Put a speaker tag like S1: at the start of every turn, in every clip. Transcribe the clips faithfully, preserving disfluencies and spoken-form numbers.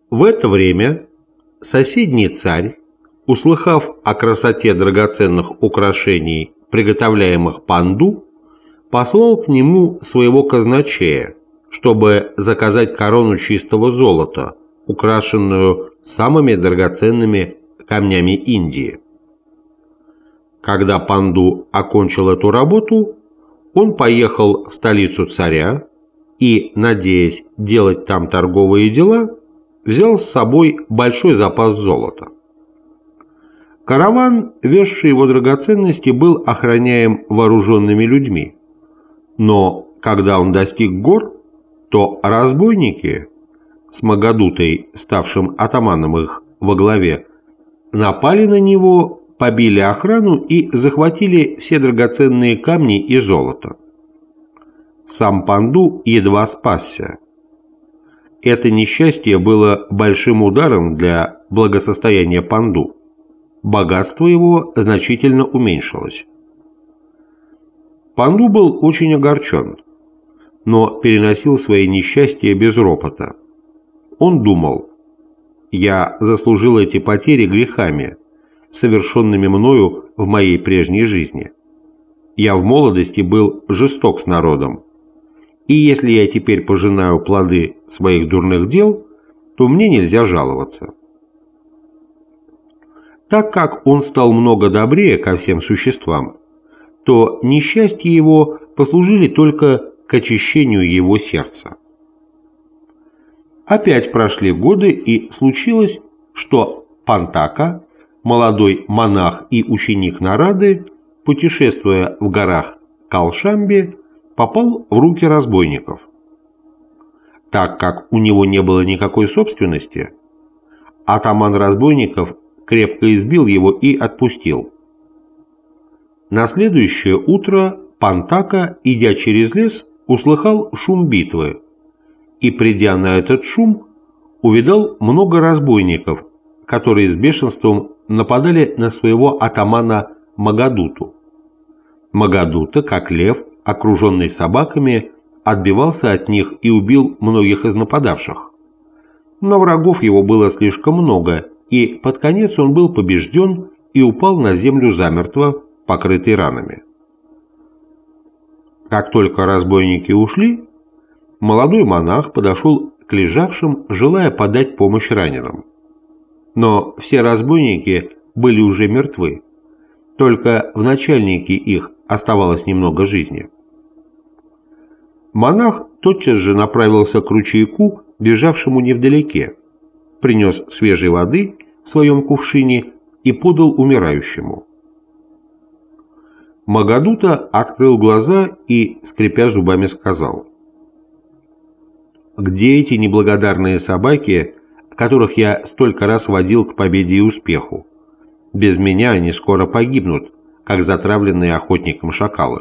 S1: В это время соседний царь, услыхав о красоте драгоценных украшений, приготовляемых Панду, послал к нему своего казначея, чтобы заказать корону чистого золота, украшенную самыми драгоценными камнями Индии. Когда Панду окончил эту работу, он поехал в столицу царя и, надеясь делать там торговые дела, взял с собой большой запас золота. Караван, везший его драгоценности, был охраняем вооруженными людьми, но когда он достиг гор, то разбойники, с Магадутой, ставшим атаманом их во главе, напали на него, побили охрану и захватили все драгоценные камни и золото. Сам Панду едва спасся. Это несчастье было большим ударом для благосостояния Панду. Богатство его значительно уменьшилось. Панду был очень огорчен, но переносил свои несчастья без ропота. Он думал: «Я заслужил эти потери грехами, совершенными мною в моей прежней жизни. Я в молодости был жесток с народом, и если я теперь пожинаю плоды своих дурных дел, то мне нельзя жаловаться». Так как он стал много добрее ко всем существам, то несчастья его послужили только к очищению его сердца. Опять прошли годы, и случилось, что Пантака, молодой монах и ученик Нарады, путешествуя в горах Каушамби, попал в руки разбойников. Так как у него не было никакой собственности, атаман разбойников крепко избил его и отпустил. На следующее утро Пантака, идя через лес, услыхал шум битвы, и, придя на этот шум, увидал много разбойников, которые с бешенством нападали на своего атамана Магадуту. Магадута, как лев, окруженный собаками, отбивался от них и убил многих из нападавших. Но врагов его было слишком много, и под конец он был побежден и упал на землю замертво, покрытый ранами. Как только разбойники ушли, молодой монах подошел к лежавшим, желая подать помощь раненым. Но все разбойники были уже мертвы, только в начальнике их оставалось немного жизни. Монах тотчас же направился к ручейку, бежавшему невдалеке, принес свежей воды в своем кувшине и подал умирающему. Магадута открыл глаза и, скрипя зубами, сказал: «Где эти неблагодарные собаки, которых я столько раз водил к победе и успеху? Без меня они скоро погибнут, как затравленные охотником шакалы».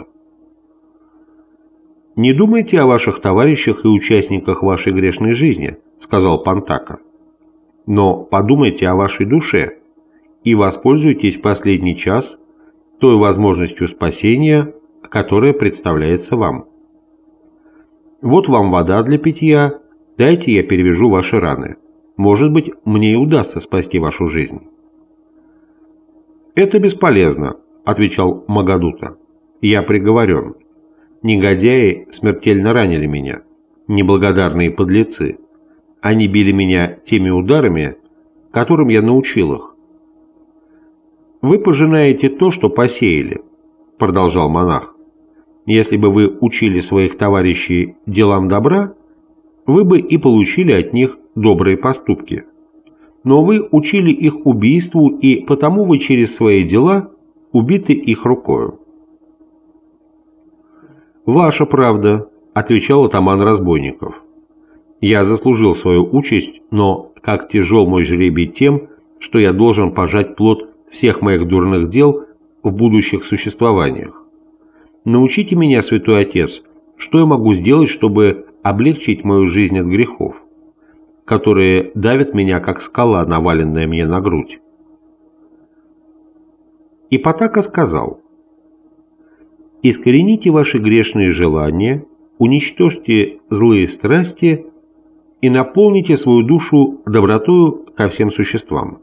S1: «Не думайте о ваших товарищах и участниках вашей грешной жизни», — сказал Пантака. «Но подумайте о вашей душе и воспользуйтесь последний час той возможностью спасения, которая представляется вам. Вот вам вода для питья, дайте я перевяжу ваши раны. Может быть, мне и удастся спасти вашу жизнь». «Это бесполезно», — отвечал Магадута. «Я приговорен. Негодяи смертельно ранили меня, неблагодарные подлецы. Они били меня теми ударами, которым я научил их». «Вы пожинаете то, что посеяли», — продолжал монах. «Если бы вы учили своих товарищей делам добра, вы бы и получили от них добрые поступки. Но вы учили их убийству, и потому вы через свои дела убиты их рукою». «Ваша правда», — отвечал атаман разбойников. «Я заслужил свою участь, но как тяжел мой жребий тем, что я должен пожать плод всех моих дурных дел в будущих существованиях. Научите меня, святой отец, что я могу сделать, чтобы облегчить мою жизнь от грехов, которые давят меня, как скала, наваленная мне на грудь». И Пантака сказал: «Искорените ваши грешные желания, уничтожьте злые страсти и наполните свою душу добротою ко всем существам».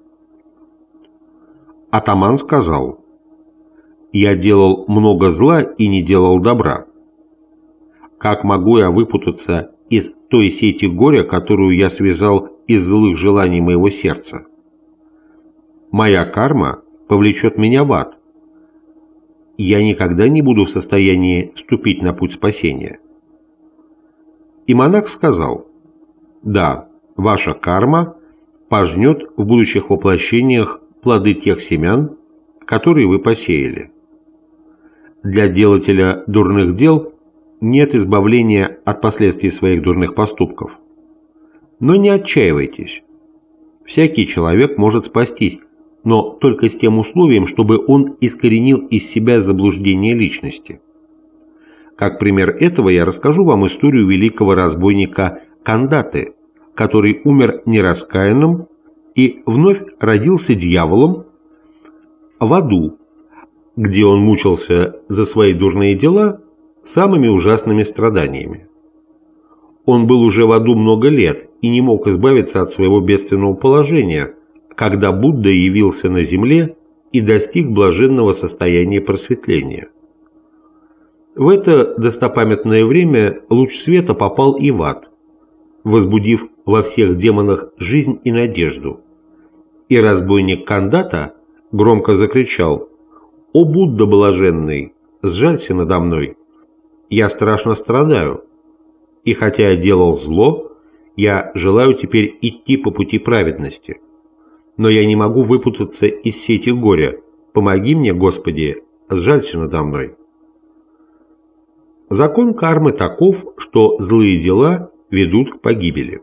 S1: Атаман сказал: «Я делал много зла и не делал добра. Как могу я выпутаться из той сети горя, которую я связал из злых желаний моего сердца? Моя карма повлечет меня в ад. Я никогда не буду в состоянии вступить на путь спасения». И монах сказал: «Да, ваша карма пожнет в будущих воплощениях плоды тех семян, которые вы посеяли. Для делателя дурных дел нет избавления от последствий своих дурных поступков. Но не отчаивайтесь. Всякий человек может спастись, но только с тем условием, чтобы он искоренил из себя заблуждение личности. Как пример этого я расскажу вам историю великого разбойника Кандаты, который умер нераскаянным и вновь родился дьяволом в аду, где он мучился за свои дурные дела самыми ужасными страданиями. Он был уже в аду много лет и не мог избавиться от своего бедственного положения, когда Будда явился на земле и достиг блаженного состояния просветления. В это достопамятное время луч света попал и в ад, возбудив во всех демонах жизнь и надежду. И разбойник Кандата громко закричал: «О Будда блаженный, сжалься надо мной! Я страшно страдаю, и хотя я делал зло, я желаю теперь идти по пути праведности. Но я не могу выпутаться из сети горя. Помоги мне, Господи, сжалься надо мной». Закон кармы таков, что злые дела ведут к погибели.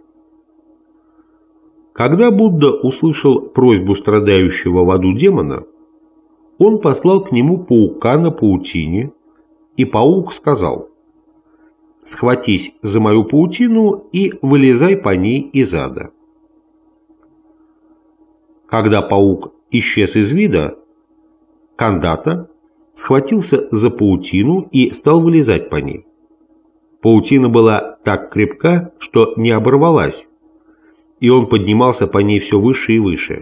S1: Когда Будда услышал просьбу страдающего в аду демона, он послал к нему паука на паутине, и паук сказал: «Схватись за мою паутину и вылезай по ней из ада». Когда паук исчез из вида, Кандата схватился за паутину и стал вылезать по ней. Паутина была так крепка, что не оборвалась, и он поднимался по ней все выше и выше.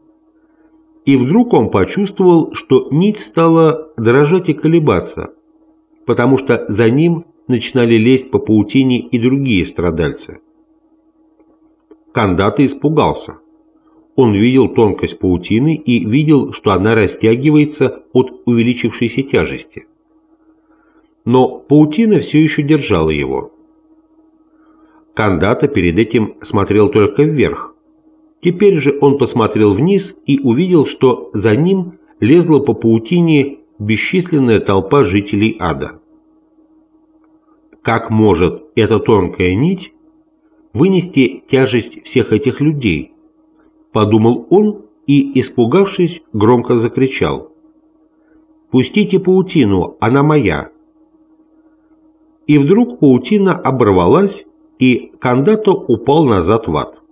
S1: И вдруг он почувствовал, что нить стала дрожать и колебаться, потому что за ним начинали лезть по паутине и другие страдальцы. Кандата испугался. Он видел тонкость паутины и видел, что она растягивается от увеличившейся тяжести. Но паутина все еще держала его. Кандата перед этим смотрел только вверх. Теперь же он посмотрел вниз и увидел, что за ним лезла по паутине бесчисленная толпа жителей ада. Как может эта тонкая нить вынести тяжесть всех этих людей? Подумал он и, испугавшись, громко закричал: «Пустите паутину, она моя!» И вдруг паутина оборвалась, и Кандата упал назад в ад.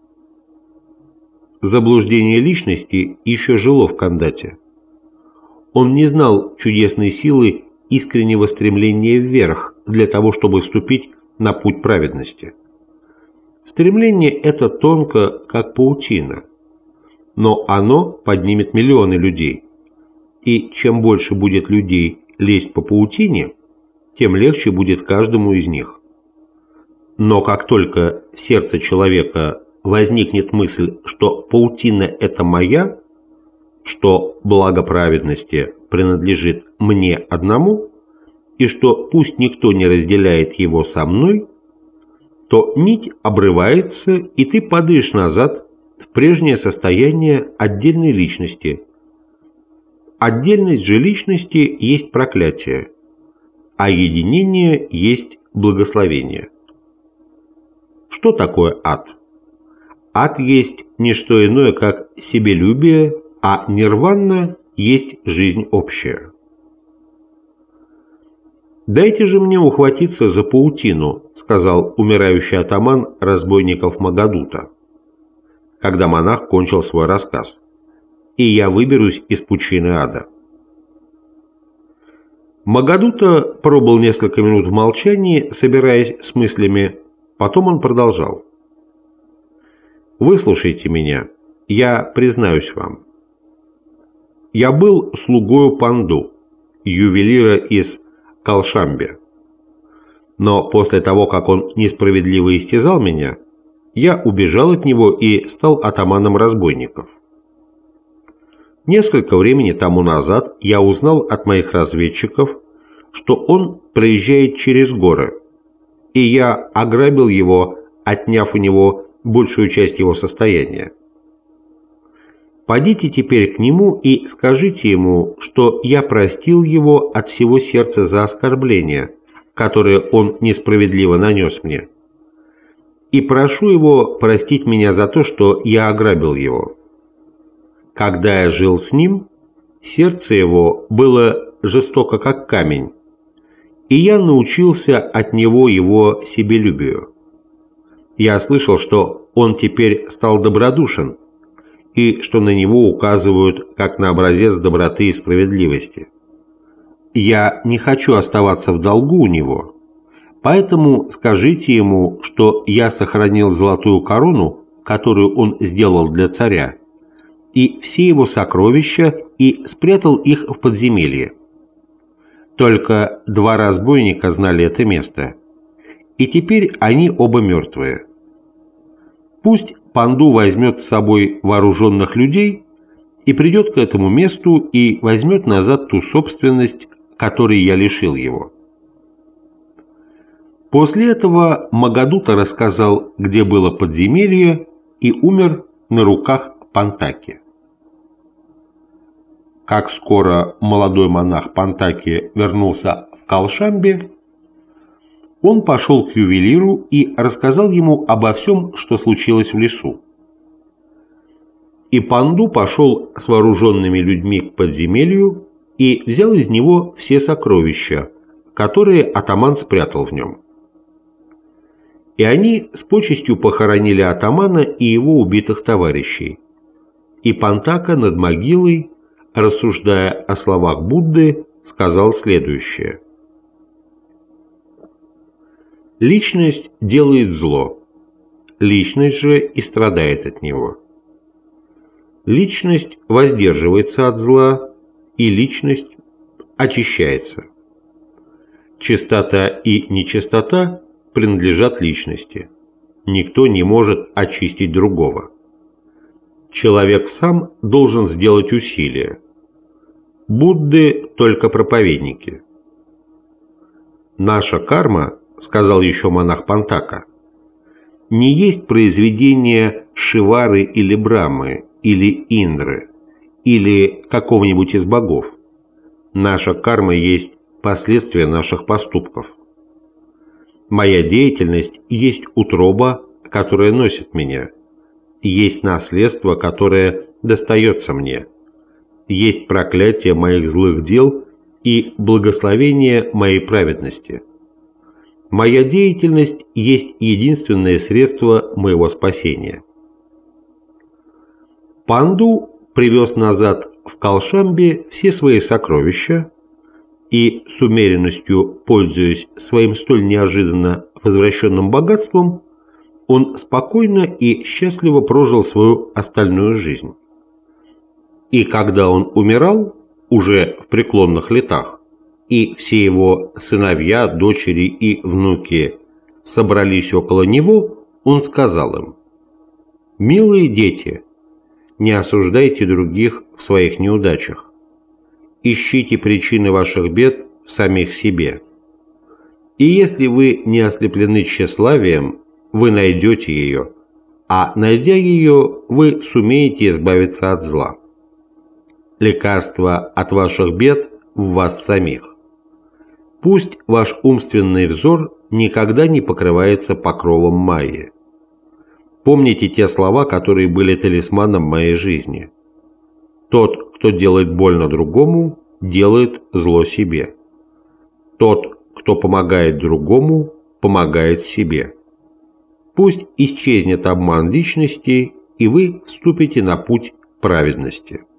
S1: Заблуждение личности еще жило в Кандате. Он не знал чудесной силы искреннего стремления вверх для того, чтобы вступить на путь праведности. Стремление это тонко, как паутина, но оно поднимет миллионы людей, и чем больше будет людей лезть по паутине, тем легче будет каждому из них. Но как только в сердце человека возникнет мысль, что паутина – это моя, что благо праведности принадлежит мне одному, и что пусть никто не разделяет его со мной, то нить обрывается, и ты падаешь назад в прежнее состояние отдельной личности. Отдельность же личности есть проклятие, а единение есть благословение. Что такое ад? Ад есть не что иное, как себелюбие, а нирвана есть жизнь общая. «Дайте же мне ухватиться за паутину», — сказал умирающий атаман разбойников Магадута, когда монах кончил свой рассказ, «и я выберусь из пучины ада». Магадута пробыл несколько минут в молчании, собираясь с мыслями, потом он продолжал: Выслушайте меня, я признаюсь вам. Я был слугою Панду, ювелира из Калшамби. Но после того, как он несправедливо истязал меня, я убежал от него и стал атаманом разбойников. Несколько времени тому назад я узнал от моих разведчиков, что он проезжает через горы, и я ограбил его, отняв у него большую часть его состояния. Подите теперь к нему и скажите ему, что я простил его от всего сердца за оскорбление, которое он несправедливо нанес мне, и прошу его простить меня за то, что я ограбил его. Когда я жил с ним, сердце его было жестоко, как камень, и я научился от него его себелюбию. Я слышал, что он теперь стал добродушен, и что на него указывают как на образец доброты и справедливости. Я не хочу оставаться в долгу у него, поэтому скажите ему, что я сохранил золотую корону, которую он сделал для царя, и все его сокровища, и спрятал их в подземелье. Только два разбойника знали это место, и теперь они оба мертвые. Пусть Панду возьмет с собой вооруженных людей и придет к этому месту и возьмет назад ту собственность, которой я лишил его. После этого Магадута рассказал, где было подземелье, и умер на руках Пантаки. Как скоро молодой монах Пантаки вернулся в Калшамби, он пошел к ювелиру и рассказал ему обо всем, что случилось в лесу. И Панду пошел с вооруженными людьми к подземелью и взял из него все сокровища, которые атаман спрятал в нем. И они с почестью похоронили атамана и его убитых товарищей. И Пантака над могилой, рассуждая о словах Будды, сказал следующее. Личность делает зло, личность же и страдает от него. Личность воздерживается от зла, и личность очищается. Чистота и нечистота принадлежат личности. Никто не может очистить другого. Человек сам должен сделать усилия. Будды только проповедники. Наша карма, сказал еще монах Пантака, не есть произведение Шивары или Брамы, или Индры, или какого-нибудь из богов. Наша карма есть последствия наших поступков. Моя деятельность есть утроба, которая носит меня, есть наследство, которое достается мне, есть проклятие моих злых дел и благословение моей праведности. Моя деятельность есть единственное средство моего спасения. Панду привез назад в Калшамби все свои сокровища и, с умеренностью пользуясь своим столь неожиданно возвращенным богатством, он спокойно и счастливо прожил свою остальную жизнь. И когда он умирал, уже в преклонных летах, и все его сыновья, дочери и внуки собрались около него, он сказал им: «Милые дети, не осуждайте других в своих неудачах. Ищите причины ваших бед в самих себе. И если вы не ослеплены тщеславием, вы найдете ее, а найдя ее, вы сумеете избавиться от зла. Лекарство от ваших бед в вас самих. Пусть ваш умственный взор никогда не покрывается покровом майи. Помните те слова, которые были талисманом моей жизни. Тот, кто делает больно другому, делает зло себе. Тот, кто помогает другому, помогает себе. Пусть исчезнет обман личности, и вы вступите на путь праведности».